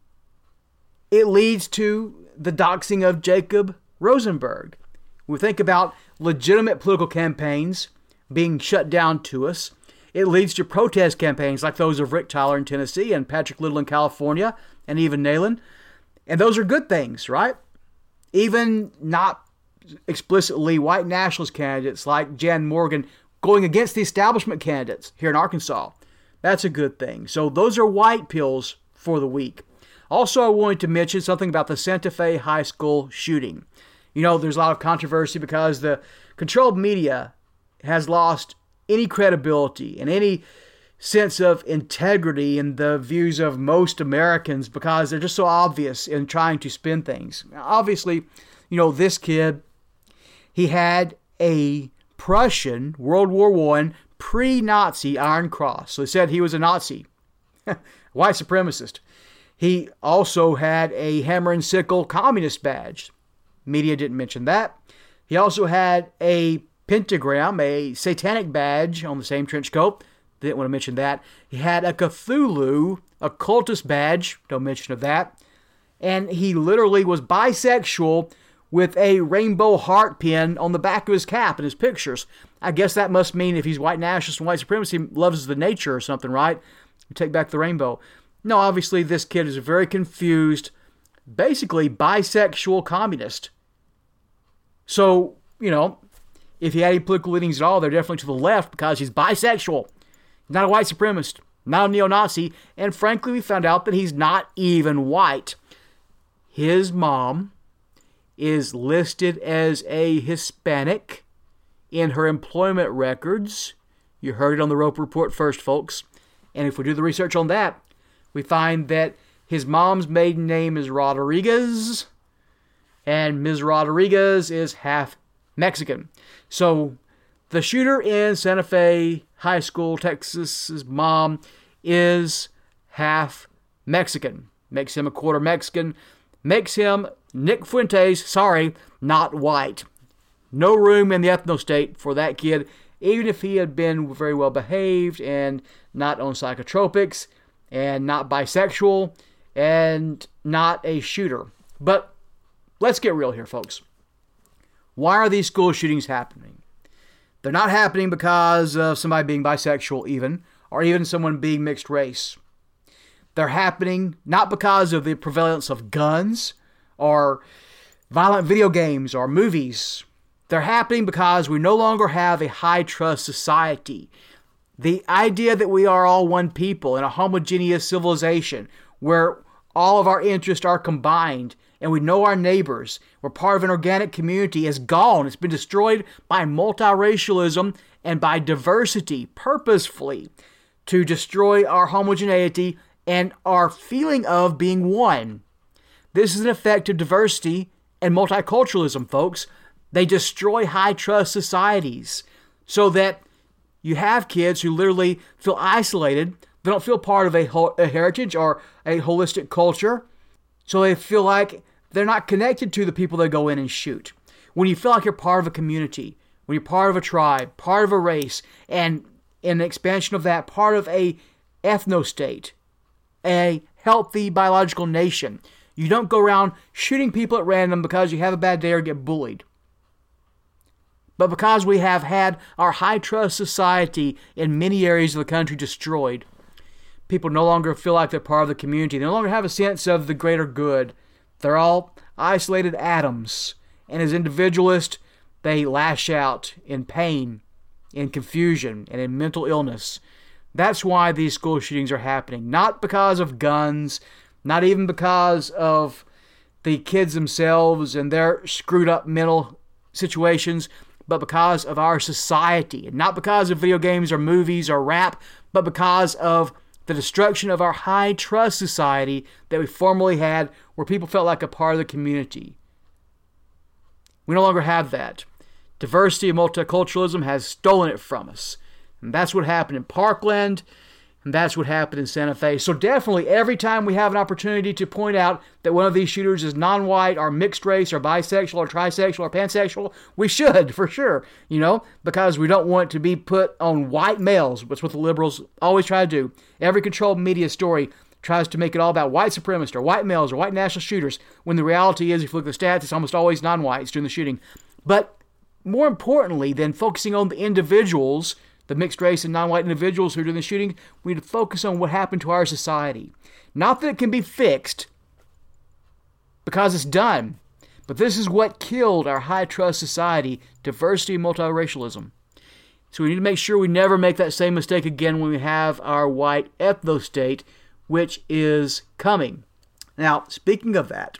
[SPEAKER 2] It leads to the doxing of Jacob Rosenberg. We think about legitimate political campaigns being shut down to us. It leads to protest campaigns like those of Rick Tyler in Tennessee and Patrick Little in California and even Nayland. And those are good things, right? Even not explicitly white nationalist candidates like Jan Morgan going against the establishment candidates here in Arkansas. That's a good thing. So those are white pills for the week. Also, I wanted to mention something about the Santa Fe High School shooting. You know, there's a lot of controversy because the controlled media has lost any credibility and any sense of integrity in the views of most Americans because they're just so obvious in trying to spin things. Obviously, you know, this kid, he had a Prussian World War One pre-Nazi Iron Cross. So they said he was a Nazi, white supremacist. He also had a hammer and sickle communist badge. Media didn't mention that. He also had a pentagram, a satanic badge on the same trench coat. Didn't want to mention that. He had a Cthulhu occultist badge. Don't mention of that. And he literally was bisexual with a rainbow heart pin on the back of his cap in his pictures. I guess that must mean if he's white nationalist and white supremacy, loves the nature or something, right? Take back the rainbow. No, obviously this kid is a very confused, basically bisexual communist. So, you know, if he had any political leanings at all, they're definitely to the left because he's bisexual. He's not a white supremacist, not a neo-Nazi, and frankly, we found out that he's not even white. His mom is listed as a Hispanic in her employment records. You heard it on the Roper Report first, folks. And if we do the research on that, we find that his mom's maiden name is Rodriguez, and Miz Rodriguez is half Mexican. So the shooter in Santa Fe High School, Texas's mom is half Mexican. Makes him a quarter Mexican. Makes him, Nick Fuentes, sorry, not white. No room in the ethno-state for that kid, even if he had been very well behaved and not on psychotropics and not bisexual and not a shooter. But let's get real here, folks. Why are these school shootings happening? They're not happening because of somebody being bisexual even, or even someone being mixed race. They're happening not because of the prevalence of guns or violent video games or movies. They're happening because we no longer have a high-trust society. The idea that we are all one people in a homogeneous civilization where all of our interests are combined and we know our neighbors, we're part of an organic community, is gone. It's been destroyed by multiracialism and by diversity purposefully to destroy our homogeneity and our feeling of being one. This is an effect of diversity and multiculturalism, folks. They destroy high-trust societies so that you have kids who literally feel isolated. They don't feel part of a, ho- a heritage or a holistic culture. So they feel like they're not connected to the people they go in and shoot. When you feel like you're part of a community, when you're part of a tribe, part of a race, and in the expansion of that, part of a ethno-state, a healthy biological nation, you don't go around shooting people at random because you have a bad day or get bullied. But because we have had our high-trust society in many areas of the country destroyed, people no longer feel like they're part of the community. They no longer have a sense of the greater good. They're all isolated atoms. And as individualists, they lash out in pain, in confusion, and in mental illness. That's why these school shootings are happening. Not because of guns, not even because of the kids themselves and their screwed up mental situations, but because of our society. And not because of video games or movies or rap, but because of the destruction of our high-trust society that we formerly had, where people felt like a part of the community. We no longer have that. Diversity and multiculturalism has stolen it from us. And that's what happened in Parkland, and that's what happened in Santa Fe. So definitely, every time we have an opportunity to point out that one of these shooters is non-white, or mixed race, or bisexual, or trisexual, or pansexual, we should, for sure, you know, because we don't want it to be put on white males. That's what the liberals always try to do. Every controlled media story tries to make it all about white supremacists, or white males, or white national shooters, when the reality is, if you look at the stats, it's almost always non-whites doing the shooting. But more importantly than focusing on the individuals, the mixed race and non-white individuals who are doing the shooting, we need to focus on what happened to our society. Not that it can be fixed, because it's done, but this is what killed our high-trust society, diversity and multiracialism. So we need to make sure we never make that same mistake again when we have our white ethno-state, which is coming. Now, speaking of that,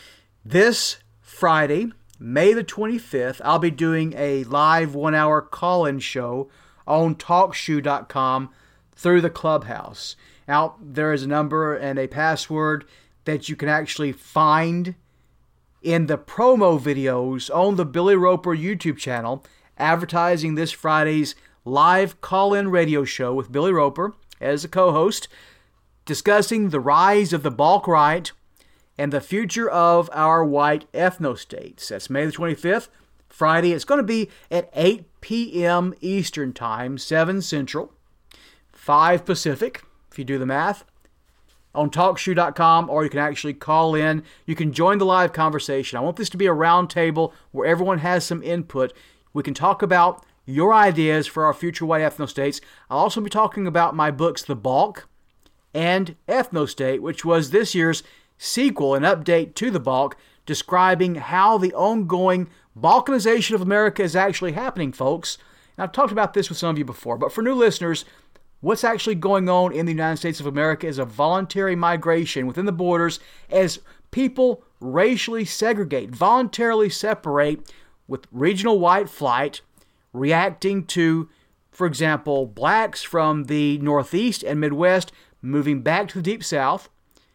[SPEAKER 2] this Friday, May the twenty-fifth, I'll be doing a live one-hour call-in show on talk shoe dot com through the Clubhouse. Now, there is a number and a password that you can actually find in the promo videos on the Billy Roper YouTube channel, advertising this Friday's live call-in radio show with Billy Roper as a co-host, discussing the rise of the bulk right and the future of our white ethno-states. That's May the twenty-fifth, Friday. It's going to be at eight p.m. Eastern Time, seven Central, five Pacific, if you do the math, on talk shoe dot com, or you can actually call in. You can join the live conversation. I want this to be a round table where everyone has some input. We can talk about your ideas for our future white ethno-states. I'll also be talking about my books, The Balk and Ethno-State, which was this year's sequel, an update to The Balk, describing how the ongoing balkanization of America is actually happening, folks. And I've talked about this with some of you before, but for new listeners, what's actually going on in the United States of America is a voluntary migration within the borders as people racially segregate, voluntarily separate, with regional white flight reacting to, for example, blacks from the Northeast and Midwest moving back to the Deep South.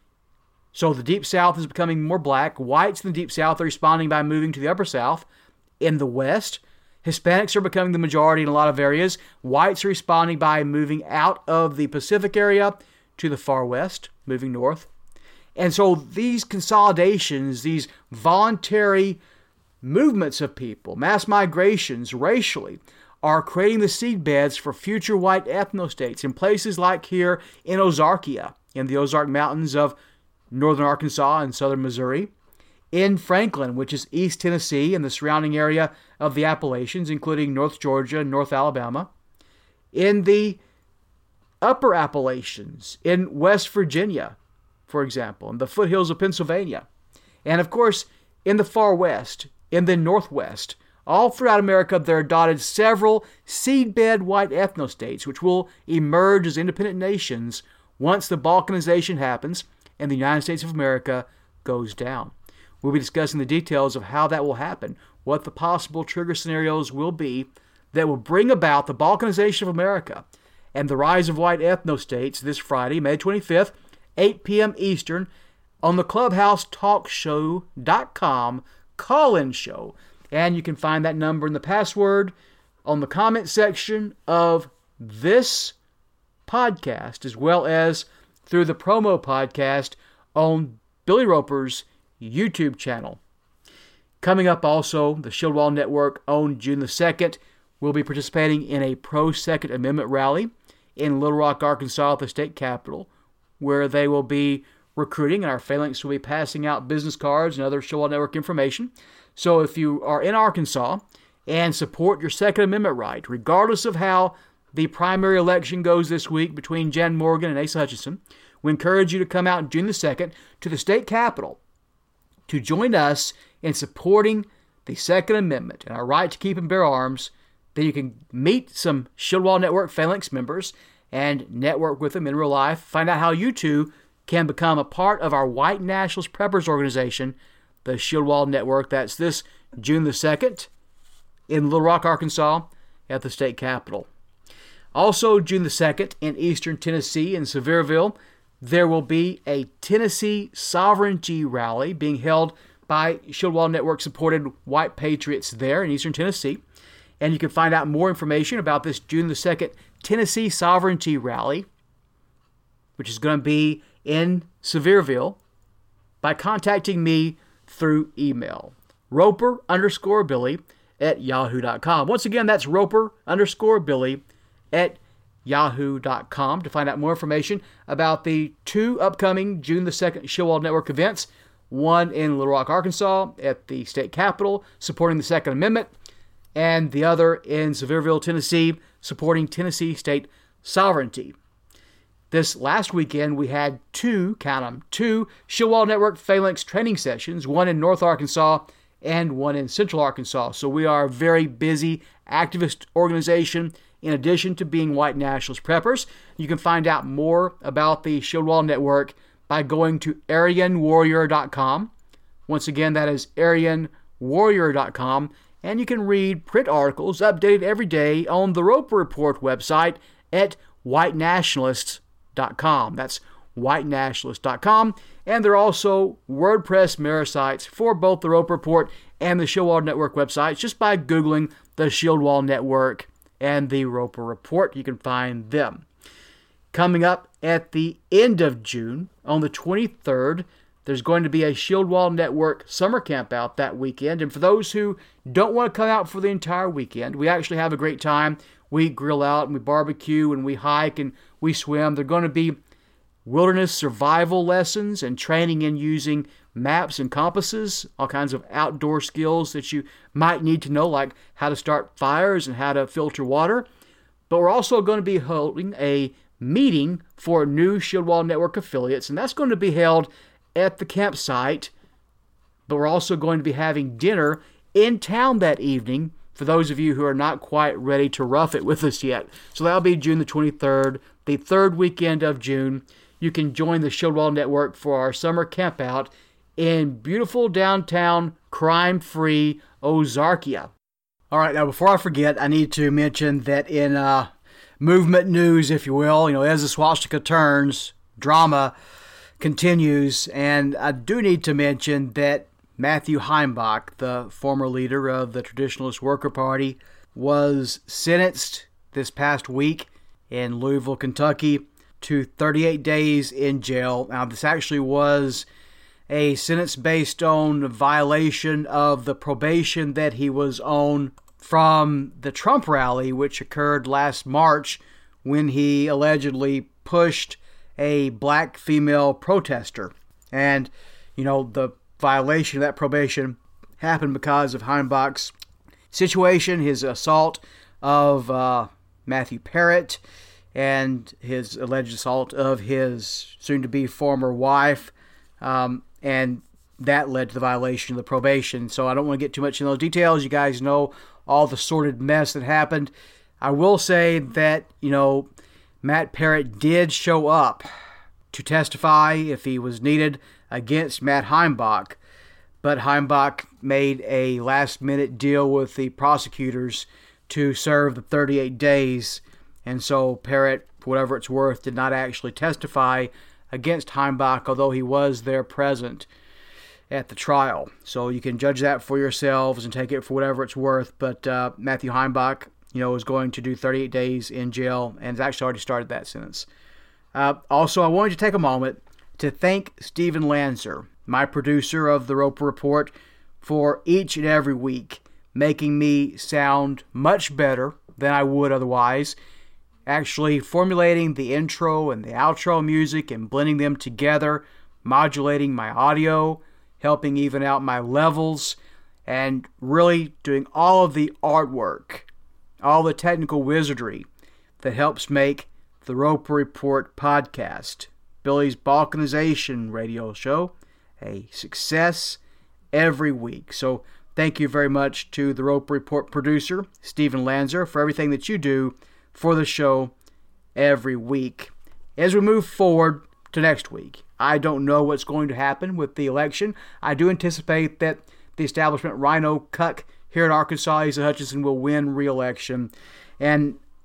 [SPEAKER 2] So the Deep South is becoming more black. Whites in the Deep South are responding by moving to the Upper South. In the West, Hispanics are becoming the majority in a lot of areas. Whites are responding by moving out of the Pacific area to the far west, moving north. And so these consolidations, these voluntary movements of people, mass migrations racially, are creating the seedbeds for future white ethno-states in places like here in Ozarkia, in the Ozark Mountains of northern Arkansas and southern Missouri, in Franklin, which is East Tennessee and the surrounding area of the Appalachians, including North Georgia and North Alabama, in the upper Appalachians, in West Virginia, for example, in the foothills of Pennsylvania, and of course, in the far west, in the Northwest. All throughout America, there are dotted several seedbed white ethno-states, which will emerge as independent nations once the balkanization happens and the United States of America goes down. We'll be discussing the details of how that will happen, what the possible trigger scenarios will be that will bring about the balkanization of America and the rise of white ethno-states this Friday, May twenty-fifth, eight p.m. Eastern, on the Clubhouse talk show dot com call-in show. And you can find that number and the password on the comment section of this podcast, as well as through the promo podcast on Billy Roper's YouTube channel. Coming up also, the Shield Wall Network on June the second will be participating in a pro-Second Amendment rally in Little Rock, Arkansas at the state capitol, where they will be recruiting, and our phalanx will be passing out business cards and other Shield Wall Network information. So if you are in Arkansas and support your Second Amendment right, regardless of how the primary election goes this week between Jan Morgan and Asa Hutchinson, we encourage you to come out June the second to the state capitol to join us in supporting the Second Amendment and our right to keep and bear arms. Then you can meet some Shield Wall Network phalanx members and network with them in real life. Find out how you too can become a part of our White Nationalist Preppers organization, the Shield Wall Network. That's this June the second in Little Rock, Arkansas at the state capitol. Also, June the second, in eastern Tennessee, in Sevierville, there will be a Tennessee Sovereignty Rally being held by Shield Wall Network-supported white patriots there in eastern Tennessee. And you can find out more information about this June the second Tennessee Sovereignty Rally, which is going to be in Sevierville, by contacting me through email. Roper underscore Billy at yahoo dot com. Once again, that's Roper underscore Billy at yahoo dot com to find out more information about the two upcoming June the second Shield Wall Network events. One in Little Rock, Arkansas at the state capitol supporting the Second Amendment, and the other in Sevierville, Tennessee, supporting Tennessee state sovereignty. This last weekend, we had two, count them, two Shield Wall Network Phalanx training sessions, one in North Arkansas and one in Central Arkansas. So we are a very busy activist organization in addition to being white nationalist preppers. You can find out more about the Shield Wall Network by going to Aryan Warrior dot com. Once again, that is Aryan Warrior dot com. And you can read print articles updated every day on the Roper Report website at white nationalists dot com. That's white nationalists dot com. And there are also WordPress mirror sites for both the Roper Report and the Shield Wall Network websites. Just by Googling the Shield Wall Network and the Roper Report, you can find them. Coming up at the end of June, on the twenty-third, there's going to be a Shield Wall Network summer camp out that weekend. And for those who don't want to come out for the entire weekend, we actually have a great time. We grill out and we barbecue and we hike and we swim. They're going to be wilderness survival lessons and training in using maps and compasses, all kinds of outdoor skills that you might need to know, like how to start fires and how to filter water. But we're also going to be holding a meeting for new Shield Wall Network affiliates, and that's going to be held at the campsite. But we're also going to be having dinner in town that evening for those of you who are not quite ready to rough it with us yet. So that'll be June the twenty-third, the third weekend of June. You can join the Shield Wall Network for our summer campout in beautiful downtown, crime-free Ozarkia. All right, now before I forget, I need to mention that in uh, movement news, if you will, you know, as the swastika turns, drama continues, and I do need to mention that Matthew Heimbach, the former leader of the Traditionalist Worker Party, was sentenced this past week in Louisville, Kentucky, to thirty-eight days in jail. Now, this actually was a sentence based on violation of the probation that he was on from the Trump rally, which occurred last March when he allegedly pushed a black female protester. And, you know, the violation of that probation happened because of Heimbach's situation, his assault of uh, Matthew Parrott, and his alleged assault of his soon-to-be former wife, um, and that led to the violation of the probation. So I don't want to get too much in those details. You guys know all the sordid mess that happened. I will say that, you know, Matt Parrott did show up to testify if he was needed against Matt Heimbach, but Heimbach made a last-minute deal with the prosecutors to serve the thirty-eight days, and so Parrott, for whatever it's worth, did not actually testify against Heimbach, although he was there present at the trial. So you can judge that for yourselves and take it for whatever it's worth, but uh, Matthew Heimbach, you know, is going to do thirty-eight days in jail, and has actually already started that sentence. Uh, also, I wanted to take a moment to thank Stephen Lanzer, my producer of the Roper Report, for each and every week making me sound much better than I would otherwise, actually formulating the intro and the outro music and blending them together, modulating my audio, helping even out my levels, and really doing all of the artwork, all the technical wizardry that helps make the Roper Report podcast, Billy's Balkanization radio show, a success every week. So thank you very much to the Roper Report producer, Stephen Lanzer, for everything that you do for the show every week. As we move forward to next week, I don't know what's going to happen with the election. I do anticipate that the establishment rhino cuck here in Arkansas, Asa Hutchinson, will win re-election. And,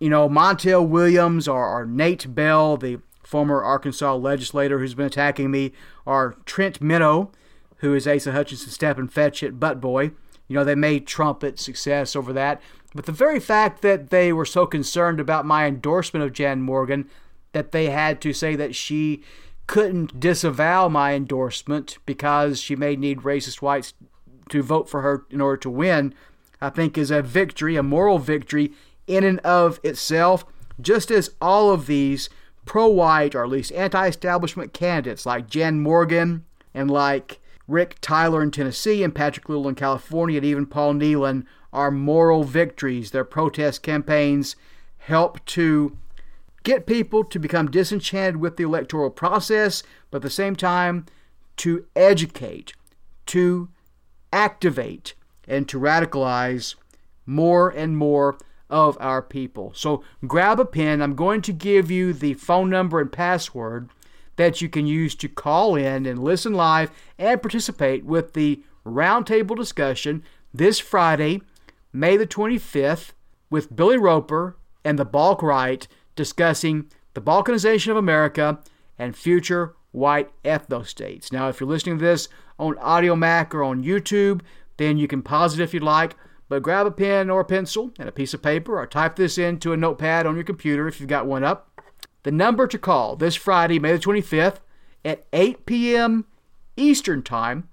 [SPEAKER 2] you know, Montel Williams or, or Nate Bell, the former Arkansas legislator who's been attacking me, or Trent Minow, who is Asa Hutchinson's step and fetch it butt boy. You know, they may trumpet success over that. But the very fact that they were so concerned about my endorsement of Jan Morgan that they had to say that she couldn't disavow my endorsement because she may need racist whites to vote for her in order to win, I think is a victory, a moral victory in and of itself, just as all of these pro-white or at least anti-establishment candidates like Jan Morgan and like Rick Tyler in Tennessee and Patrick Little in California and even Paul Nealon are moral victories. Their protest campaigns help to get people to become disenchanted with the electoral process, but at the same time to educate, to activate, and to radicalize more and more of our people. So grab a pen. I'm going to give you the phone number and password that you can use to call in and listen live and participate with the roundtable discussion this Friday, May the twenty-fifth, with Billy Roper and the Balk Right discussing the balkanization of America and future white ethno-states. Now, if you're listening to this on AudioMac or on YouTube, then you can pause it if you'd like, but grab a pen or a pencil and a piece of paper or type this into a notepad on your computer if you've got one up. The number to call this Friday, May the twenty-fifth, at eight p.m. Eastern Time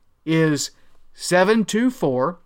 [SPEAKER 2] is seven two four,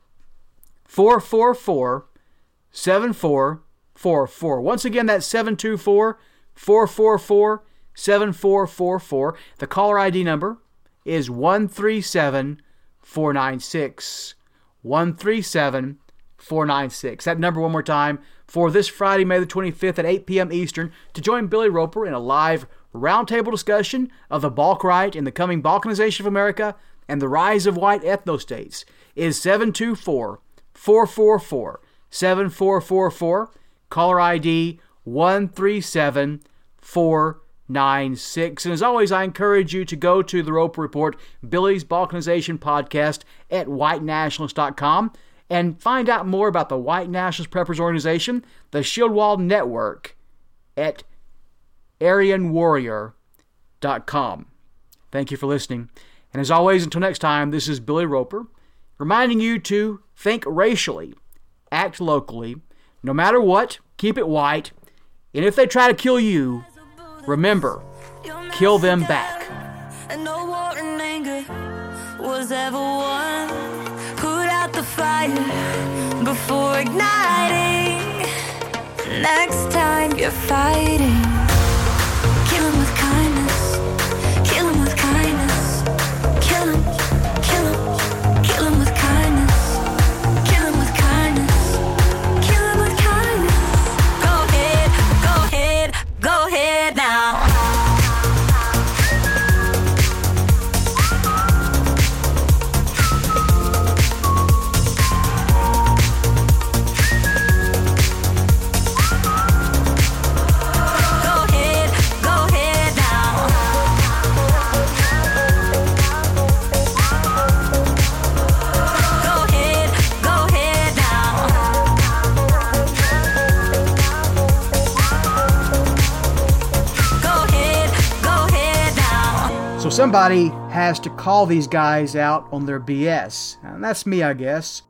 [SPEAKER 2] four four four, seven four four four. Once again, that's seven two four, four four four, seven four four four. The caller I D number is one three seven four nine six. one three seven four nine six. That number one more time for this Friday, May the twenty-fifth at eight p.m. Eastern to join Billy Roper in a live roundtable discussion of the Balk Right and the coming balkanization of America and the rise of white ethno-states is seven two four, four four four, seven four four four. Caller I D one three seven four nine six. And as always, I encourage you to go to the Roper Report, Billy's Balkanization podcast at white nationalist dot com and find out more about the White Nationalist Preppers Organization, the Shield Wall Network at aryan warrior dot com. Thank you for listening. And as always, until next time, this is Billy Roper, reminding you to think racially, act locally, no matter what, keep it white, and if they try to kill you, remember, kill them back.
[SPEAKER 3] And no war and anger was ever won. Put out the fire before igniting. Next time you're fighting, kill 'em with kindness. Kill 'em with kindness. Kill 'em, kill 'em, kill 'em with kindness. Kill 'em with kindness. Kill 'em with kindness. Go ahead, go ahead, go ahead now.
[SPEAKER 2] So somebody has to call these guys out on their B S. And that's me, I guess.